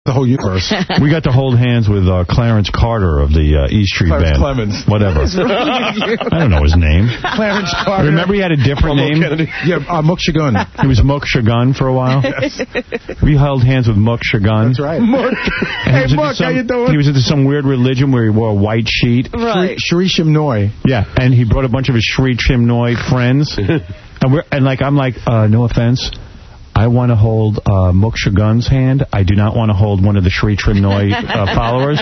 the whole universe. We got to hold hands with Clarence Carter of the E Street Band. Clemens. Whatever. What is wrong with you? I don't know his name. Clarence Carter. Remember he had a different name? Yeah, Mook Shagun. He was Mook Shagun for a while. Yes. We held hands with Mook Shagun. That's right. Mook. Hey, Mook, how you doing? He was into some weird religion where he wore a white sheet. Right. Shri Shimnoi. Yeah, and he brought a bunch of his Shri Shimnoi friends. I'm like, no offense, I want to hold Mook Shagun's hand. I do not want to hold one of the Shri Trimnoi followers.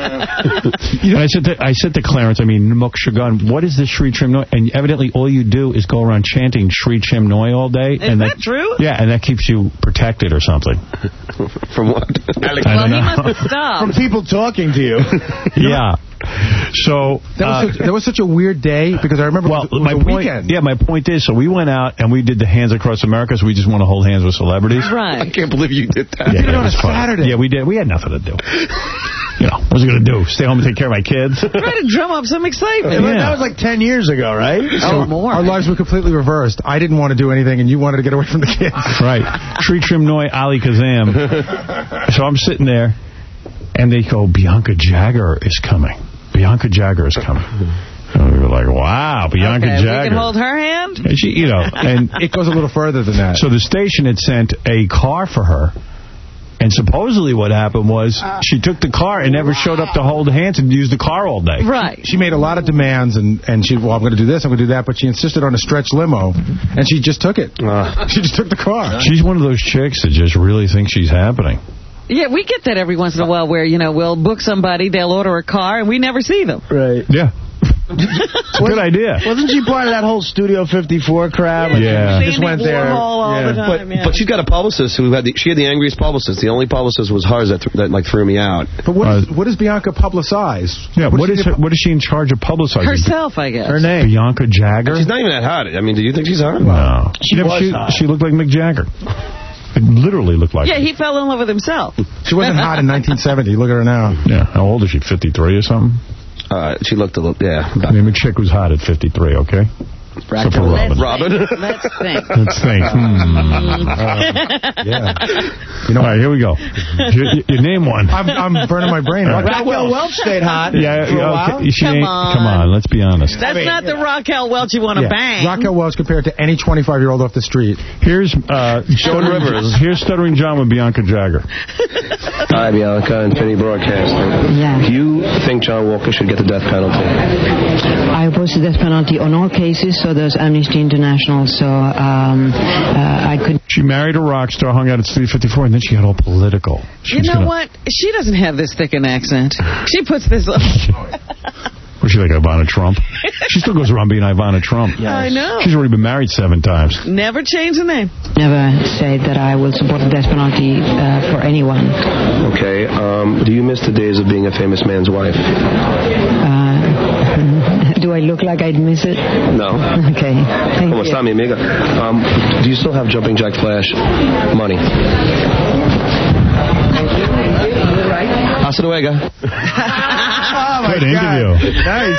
And I said to Clarence, Mook Shagun, what is this Shri Trimnoi? And evidently all you do is go around chanting Shri Trimnoi all day. Is that true? Yeah, and that keeps you protected or something. From what? Well, he must have stopped. From people talking to you. Yeah. So that was such a weird day because I remember it was a weekend. Yeah, my point is, so we went out and we did the Hands Across America, so we just want to hold hands with celebrities. Right. I can't believe you did that. Yeah, did it on a Saturday. Yeah, we did. We had nothing to do. What was I going to do? Stay home and take care of my kids? Try to drum up some excitement. Yeah. That was like 10 years ago, right? So more. Our lives were completely reversed. I didn't want to do anything, and you wanted to get away from the kids. Right. Shri Trimnoi Ali Kazam. So I'm sitting there, and they go, Bianca Jagger is coming. Bianca Jagger is coming. And we were like, wow, Bianca Jagger. We can hold her hand? And she, and it goes a little further than that. So the station had sent a car for her. And supposedly what happened was she took the car and never showed up to hold hands and used the car all day. Right. She made a lot of demands, and she, I'm going to do this, I'm going to do that, but she insisted on a stretch limo, and she just took it. She just took the car. She's one of those chicks that just really thinks she's happening. Yeah, we get that every once in a while where, we'll book somebody, they'll order a car, and we never see them. Right. Yeah. It's a good idea. Wasn't she part of that whole Studio 54 crowd? Yeah. Just went there. All the time, but she's got a publicist who she had the angriest publicist. The only publicist was hers that threw me out. But what does Bianca publicize? Yeah, what is she in charge of publicizing? Herself, I guess. Her name. Bianca Jagger? She's not even that hot. Do you think she's hot? No. She looked like Mick Jagger. It literally looked like her. He fell in love with himself. She wasn't hot in 1970. Look at her now. Yeah. How old is she? 53 or something? She looked a little, Name a chick who's hot at 53, okay? So for Robin. Let's think. Let's think. Yeah. All right, here we go. You name one. I'm burning my brain. Raquel Welch stayed hot. Yeah, for a while. Okay. Come on, let's be honest. That's not the Raquel Welch you want to bang. Raquel Welch compared to any 25-year-old off the street. Here's Joan Rivers. Here's Stuttering John with Bianca Jagger. Hi, Bianca, Infinity Broadcasting. Yeah. Do you think John Walker should get the death penalty? I oppose the death penalty on all cases, so does Amnesty International, so I could... She married a rock star, hung out at Studio 54, and then she got all political. You know what? She doesn't have this thick an accent. She puts this... Was she like Ivana Trump? She still goes around being Ivana Trump. Yes. I know. She's already been married 7 times. Never change the name. Never say that I will support the death penalty for anyone. Okay. Do you miss the days of being a famous man's wife? Do I look like I'd miss it? No. Okay. Thank you. Está, mi amiga. Do you still have Jumping Jack Flash money? Hasta luego. Good interview. Nice.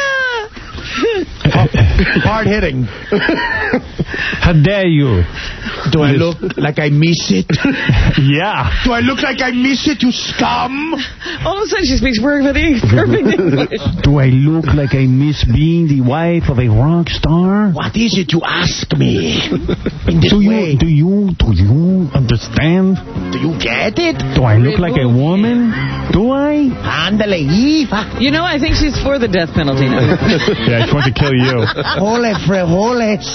Hard hitting. How dare you? Do I look like I miss it? Yeah. Do I look like I miss it, you scum? All of a sudden she speaks perfect English. Do I look like I miss being the wife of a rock star? What is it you ask me? In this way. Do you understand? Do you get it? Do I look like a woman? Do I? Ándale, Eva. I think she's for the death penalty now. Yeah, she wants to kill you. Ole, frijoles.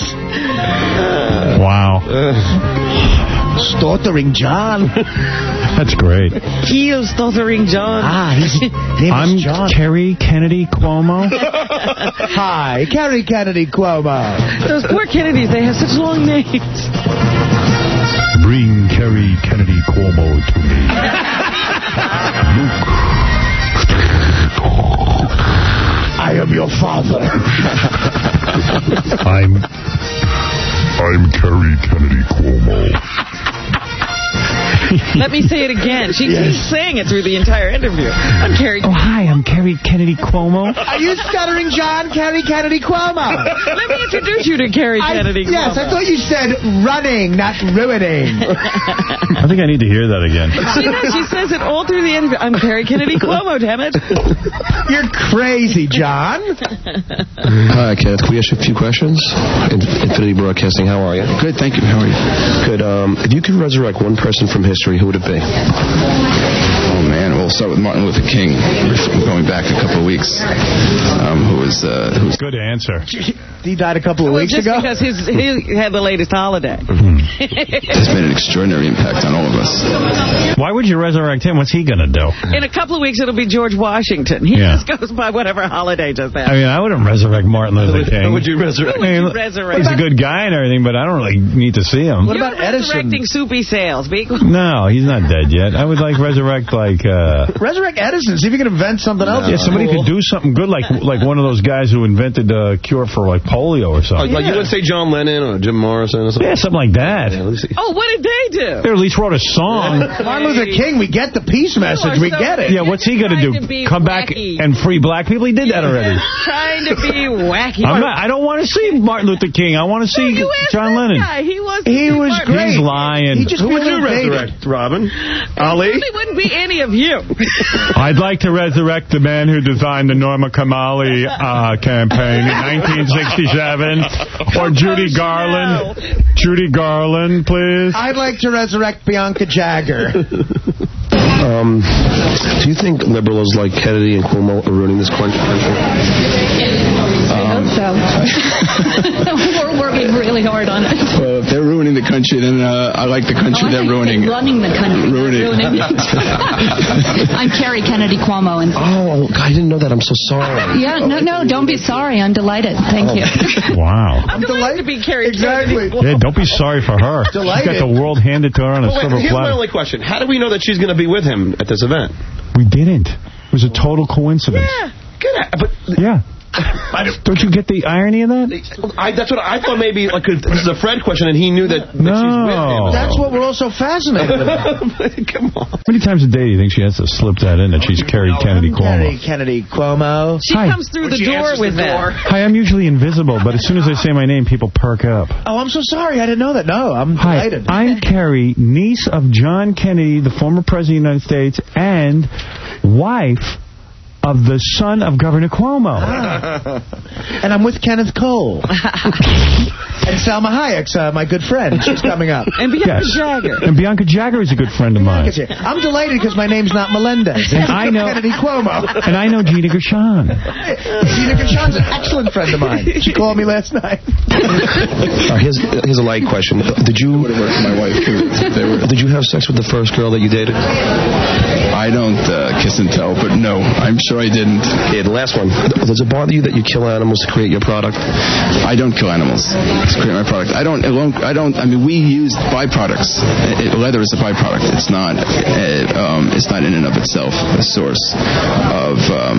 Wow. Stuttering John. That's great. Heel Stuttering John. His name I'm is John. Kerry Kennedy Cuomo. Hi, Kerry Kennedy Cuomo. Those poor Kennedys, they have such long names. Bring Kerry Kennedy Cuomo to me. Luke. I am your father. I'm Kerry Kennedy Cuomo. Let me say it again. She keeps saying it through the entire interview. I'm Kerry. Oh, hi, I'm Kerry Kennedy Cuomo. Are you stuttering, John? Kerry Kennedy Cuomo. Let me introduce you to Kerry Kennedy Cuomo. Yes, I thought you said running, not ruining. I think I need to hear that again. She says it all through the interview. I'm Kerry Kennedy Cuomo, damn it. You're crazy, John. Hi, Kenneth. Can we ask you a few questions? Infinity Broadcasting, how are you? Good, thank you. How are you? Good. If you could resurrect one person from history, who would it be? Oh, man. We'll start with Martin Luther King, going back a couple of weeks, who was... Good answer. He died a couple of weeks just ago? because he had the latest holiday. Has made an extraordinary impact on all of us. Why would you resurrect him? What's he going to do? In a couple of weeks, it'll be George Washington. He just goes by whatever holiday just happened. I mean, I wouldn't resurrect Martin Luther King. Who would you resurrect? He's a good guy and everything, but I don't really need to see him. What about Edison? Resurrecting Soupy Sales. No, he's not dead yet. I would resurrect Resurrect Edison. See if you can invent something else. Yeah, somebody could do something good, like one of those guys who invented a cure for polio or something. Like you would say John Lennon or Jim Morrison or something? Yeah, something like that. Oh, what did they do? They at least wrote a song. Martin Luther King, we get the peace message. We get it. Yeah, what's he going to do? Come back and free black people? He did that already. Trying to be wacky. I don't want to see Martin Luther King. I want to see John Lennon. He was great. He's lying. Who would you resurrect, Robin? Ali? It wouldn't be any of you. I'd like to resurrect the man who designed the Norma Kamali campaign in 1967. Or Judy Garland. Judy Garland, please. I'd like to resurrect Bianca Jagger. Do you think liberals like Kennedy and Cuomo are ruining this country? I hope so. We're working really hard on it. Well, if they're ruining the country, then I like the country they're ruining. Running the country. Ruining it. I'm Kerry Kennedy Cuomo. And I didn't know that. I'm so sorry. Yeah, no, don't be sorry. I'm delighted. Thank you. Wow. I'm delighted to be Kerry Exactly. Yeah, don't be sorry for her. Delighted. She got the world handed to her on a silver Here's my platter. only question. How do we know that she's going to be with him at this event? We didn't. It was a total coincidence. Yeah. Good. But yeah. Don't you get the irony of that? That's what I thought. Maybe this is a Fred question, and he knew that she's with him. That's what we're all so fascinated about. Come on. How many times a day do you think she has to slip that in that she's Kerry Kennedy Cuomo? Kennedy Cuomo. She comes through the door with that. Hi, I'm usually invisible, but as soon as I say my name, people perk up. Oh, I'm so sorry. I didn't know that. No, I'm delighted. I'm Kerry, niece of John Kennedy, the former president of the United States, and wife of the son of Governor Cuomo. And I'm with Kenneth Cole. And Salma Hayek's my good friend. She's coming up. And Bianca Jagger. And Bianca Jagger is a good friend of mine. I'm delighted because my name's not Melendez. And I know Kennedy Cuomo. And I know Gina Gershon. Gina Gershon's an excellent friend of mine. She called me last night. Here's a light question. Did you my wife too? Did you have sex with the first girl that you dated? I don't kiss and tell, but no, I'm sure I didn't. Yeah, the last one. Does it bother you that you kill animals to create your product? I don't kill animals to create my product. I mean, we use byproducts. Leather is a byproduct. It's not in and of itself a source of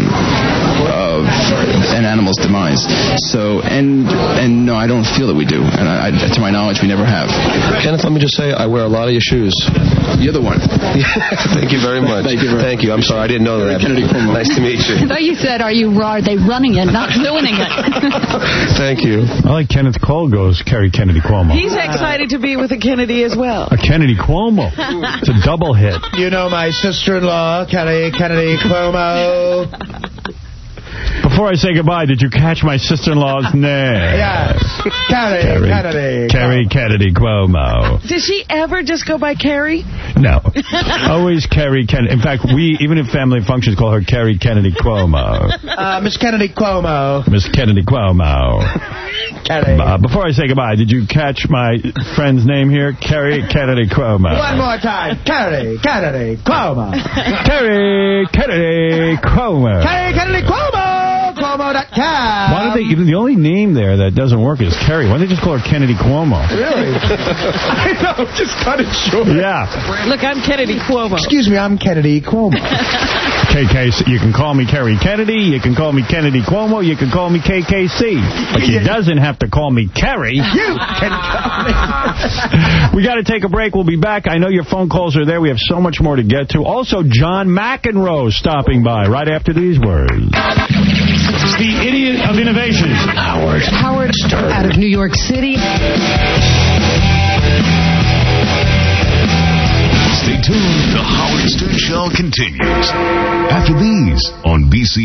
an animal's demise. So, and no, I don't feel that we do. And to my knowledge, we never have. Kenneth, let me just say, I wear a lot of your shoes. You're the one. Thank you very much. Thank you. I'm sorry, I didn't know that. Nice to meet you. I thought you said, are they running it, not ruining it? Thank you. I like Kenneth Cole goes Kerry Kennedy Cuomo. He's excited to be with a Kennedy as well. A Kennedy Cuomo. It's a double hit. You know my sister-in-law, Kennedy Cuomo. Before I say goodbye, did you catch my sister-in-law's name? Yes. Kerry Kennedy Cuomo. Does she ever just go by Kerry? No. Always Kerry Kennedy. In fact, we, even in family functions, call her Kerry Kennedy Cuomo. Miss Kennedy Cuomo. Miss Kennedy Cuomo. Before I say goodbye, did you catch my friend's name here? Kerry Kennedy Cuomo. One more time. Kerry Kennedy Cuomo. Kerry Kennedy Cuomo. Kerry Kennedy Cuomo. KennedyCuomo.com. Why do they? The only name there that doesn't work is Kerry. Why don't they just call her Kennedy Cuomo? Really? I know, just cut it short. Yeah. Look, I'm Kennedy Cuomo. Excuse me, I'm Kennedy Cuomo. KK, you can call me Kerry Kennedy, you can call me Kennedy Cuomo, you can call me KKC. But you doesn't have to call me Kerry. You can call me. We got to take a break. We'll be back. I know your phone calls are there. We have so much more to get to. Also, John McEnroe stopping by right after these words. It's the idiot of innovation. Howard Stern. Out of New York City. Stay tuned. The Howard Stern Show continues after these on BC.